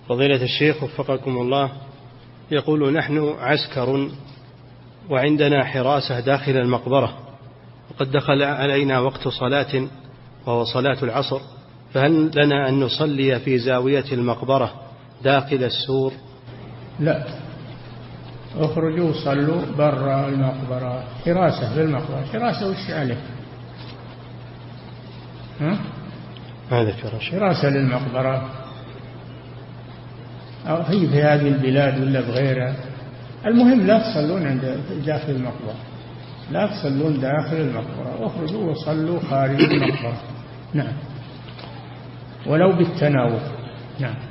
فضيلة الشيخ وفقكم الله، يقول نحن عسكر وعندنا حراسة داخل المقبرة، وقد دخل علينا وقت صلاة وهو صلاة العصر، فهل لنا أن نصلي في زاوية المقبرة داخل السور؟ لا، اخرجوا صلوا برا المقبرة. حراسة في المقبرة، حراسة وش عليه؟ هذا حراسة للمقبرة أو هي في هذه البلاد ولا بغيرها. المهم لا تصلون عند داخل المقبرة، لا تصلون داخل المقبرة، اخرجوا وصلوا خارج المقبرة. نعم، ولو بالتناوب. نعم.